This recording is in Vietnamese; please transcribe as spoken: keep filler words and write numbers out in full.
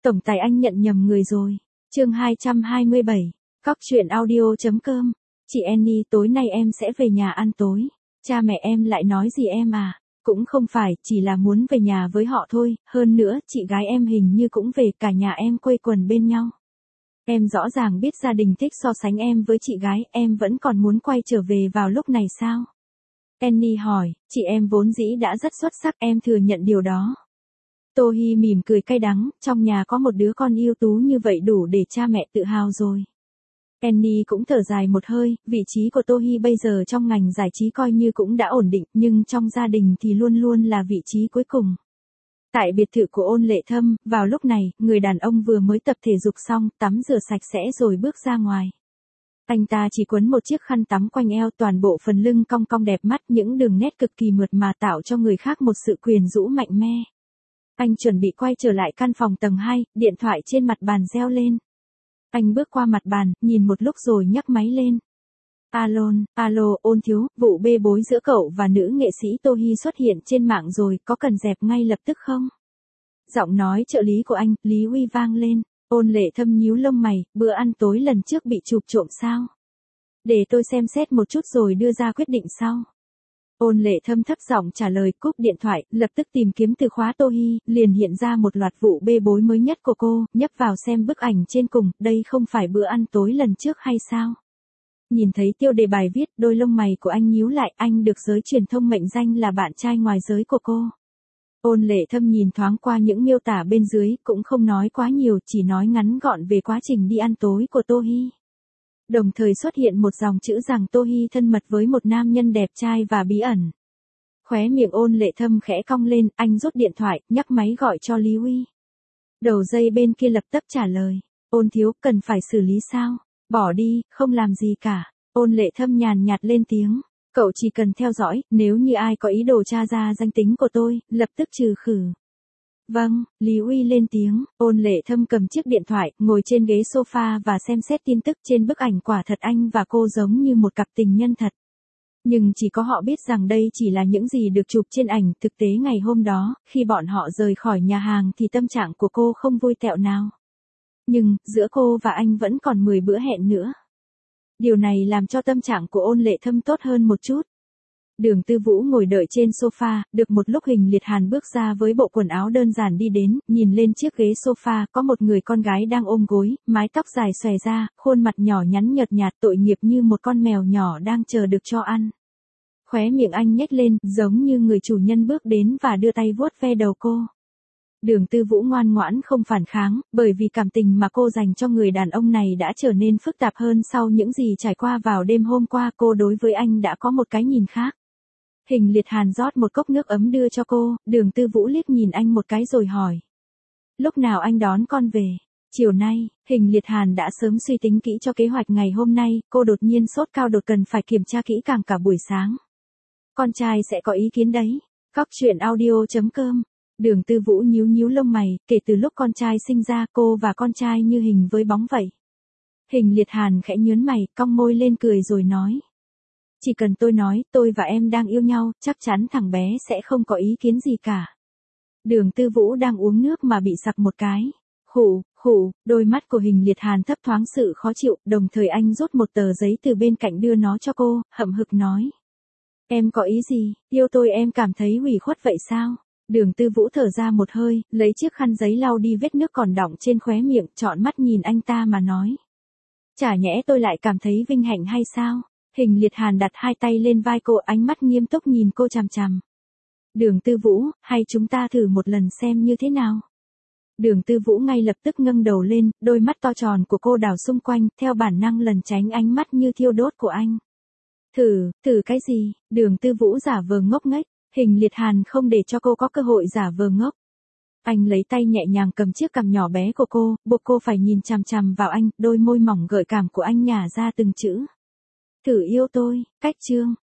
Tổng tài anh nhận nhầm người rồi. Chương hai trăm hai mươi bảy. Cóc truyện audio chấm com. Chị Annie, tối nay em sẽ về nhà ăn tối. Cha mẹ em lại nói gì em à? Cũng không phải, chỉ là muốn về nhà với họ thôi, hơn nữa, chị gái em hình như cũng về, cả nhà em quây quần bên nhau. Em rõ ràng biết gia đình thích so sánh em với chị gái, em vẫn còn muốn quay trở về vào lúc này sao? Annie hỏi, chị em vốn dĩ đã rất xuất sắc, em thừa nhận điều đó. Tô Hi mỉm cười cay đắng, trong nhà có một đứa con ưu tú như vậy đủ để cha mẹ tự hào rồi. Annie cũng thở dài một hơi, vị trí của Tô Hi bây giờ trong ngành giải trí coi như cũng đã ổn định, nhưng trong gia đình thì luôn luôn là vị trí cuối cùng. Tại biệt thự của Ôn Lệ Thâm, vào lúc này, người đàn ông vừa mới tập thể dục xong, tắm rửa sạch sẽ rồi bước ra ngoài. Anh ta chỉ quấn một chiếc khăn tắm quanh eo, toàn bộ phần lưng cong cong đẹp mắt, những đường nét cực kỳ mượt mà tạo cho người khác một sự quyến rũ mạnh mẽ. Anh chuẩn bị quay trở lại căn phòng tầng hai, điện thoại trên mặt bàn reo lên. Anh bước qua mặt bàn, nhìn một lúc rồi nhấc máy lên. Alo, alo, Ôn thiếu, vụ bê bối giữa cậu và nữ nghệ sĩ Tô Hi xuất hiện trên mạng rồi, có cần dẹp ngay lập tức không? Giọng nói trợ lý của anh, Lý Huy vang lên. Ôn Lệ Thâm nhíu lông mày, bữa ăn tối lần trước bị chụp trộm sao? Để tôi xem xét một chút rồi đưa ra quyết định sau. Ôn Lệ Thâm thấp giọng trả lời, cúp điện thoại, lập tức tìm kiếm từ khóa Tô Hi, liền hiện ra một loạt vụ bê bối mới nhất của cô, nhấp vào xem bức ảnh trên cùng, đây không phải bữa ăn tối lần trước hay sao? Nhìn thấy tiêu đề bài viết, đôi lông mày của anh nhíu lại, anh được giới truyền thông mệnh danh là bạn trai ngoài giới của cô. Ôn Lệ Thâm nhìn thoáng qua những miêu tả bên dưới, cũng không nói quá nhiều, chỉ nói ngắn gọn về quá trình đi ăn tối của Tô Hi. Đồng thời xuất hiện một dòng chữ rằng Tô Hi thân mật với một nam nhân đẹp trai và bí ẩn. Khóe miệng Ôn Lệ Thâm khẽ cong lên, anh rút điện thoại, nhấc máy gọi cho Lý Huy. Đầu dây bên kia lập tức trả lời, Ôn thiếu, cần phải xử lý sao? Bỏ đi, không làm gì cả. Ôn Lệ Thâm nhàn nhạt lên tiếng, cậu chỉ cần theo dõi, nếu như ai có ý đồ tra ra danh tính của tôi, lập tức trừ khử. Vâng, Lý Huy lên tiếng. Ôn Lệ Thâm cầm chiếc điện thoại, ngồi trên ghế sofa và xem xét tin tức trên bức ảnh, quả thật anh và cô giống như một cặp tình nhân thật. Nhưng chỉ có họ biết rằng đây chỉ là những gì được chụp trên ảnh, thực tế ngày hôm đó, khi bọn họ rời khỏi nhà hàng thì tâm trạng của cô không vui tẹo nào. Nhưng, giữa cô và anh vẫn còn mười bữa hẹn nữa. Điều này làm cho tâm trạng của Ôn Lệ Thâm tốt hơn một chút. Đường Tư Vũ ngồi đợi trên sofa, được một lúc Hình Liệt Hàn bước ra với bộ quần áo đơn giản đi đến, nhìn lên chiếc ghế sofa, có một người con gái đang ôm gối, mái tóc dài xòe ra, khuôn mặt nhỏ nhắn nhợt nhạt, tội nghiệp như một con mèo nhỏ đang chờ được cho ăn. Khóe miệng anh nhếch lên, giống như người chủ nhân bước đến và đưa tay vuốt ve đầu cô. Đường Tư Vũ ngoan ngoãn không phản kháng, bởi vì cảm tình mà cô dành cho người đàn ông này đã trở nên phức tạp hơn sau những gì trải qua vào đêm hôm qua, cô đối với anh đã có một cái nhìn khác. Hình Liệt Hàn rót một cốc nước ấm đưa cho cô, Đường Tư Vũ liếc nhìn anh một cái rồi hỏi. Lúc nào anh đón con về? Chiều nay, Hình Liệt Hàn đã sớm suy tính kỹ cho kế hoạch ngày hôm nay, cô đột nhiên sốt cao đột cần phải kiểm tra kỹ càng cả buổi sáng. Con trai sẽ có ý kiến đấy. Cóc truyện audio chấm com. Đường Tư Vũ nhíu nhíu lông mày, kể từ lúc con trai sinh ra cô và con trai như hình với bóng vậy. Hình Liệt Hàn khẽ nhướng mày, cong môi lên cười rồi nói. Chỉ cần tôi nói, tôi và em đang yêu nhau, chắc chắn thằng bé sẽ không có ý kiến gì cả. Đường Tư Vũ đang uống nước mà bị sặc một cái. Khụ, khụ, đôi mắt của Hình Liệt Hàn thấp thoáng sự khó chịu, đồng thời anh rút một tờ giấy từ bên cạnh đưa nó cho cô, hậm hực nói. Em có ý gì, yêu tôi em cảm thấy ủy khuất vậy sao? Đường Tư Vũ thở ra một hơi, lấy chiếc khăn giấy lau đi vết nước còn đọng trên khóe miệng, trọn mắt nhìn anh ta mà nói. Chả nhẽ tôi lại cảm thấy vinh hạnh hay sao? Hình Liệt Hàn đặt hai tay lên vai cô, ánh mắt nghiêm túc nhìn cô chằm chằm. Đường Tư Vũ, hay chúng ta thử một lần xem như thế nào? Đường Tư Vũ ngay lập tức ngẩng đầu lên, đôi mắt to tròn của cô đảo xung quanh, theo bản năng lẩn tránh ánh mắt như thiêu đốt của anh. Thử, thử cái gì? Đường Tư Vũ giả vờ ngốc nghếch. Hình Liệt Hàn không để cho cô có cơ hội giả vờ ngốc. Anh lấy tay nhẹ nhàng cầm chiếc cằm nhỏ bé của cô, buộc cô phải nhìn chằm chằm vào anh, đôi môi mỏng gợi cảm của anh nhả ra từng chữ. Thử yêu tôi, cách chương.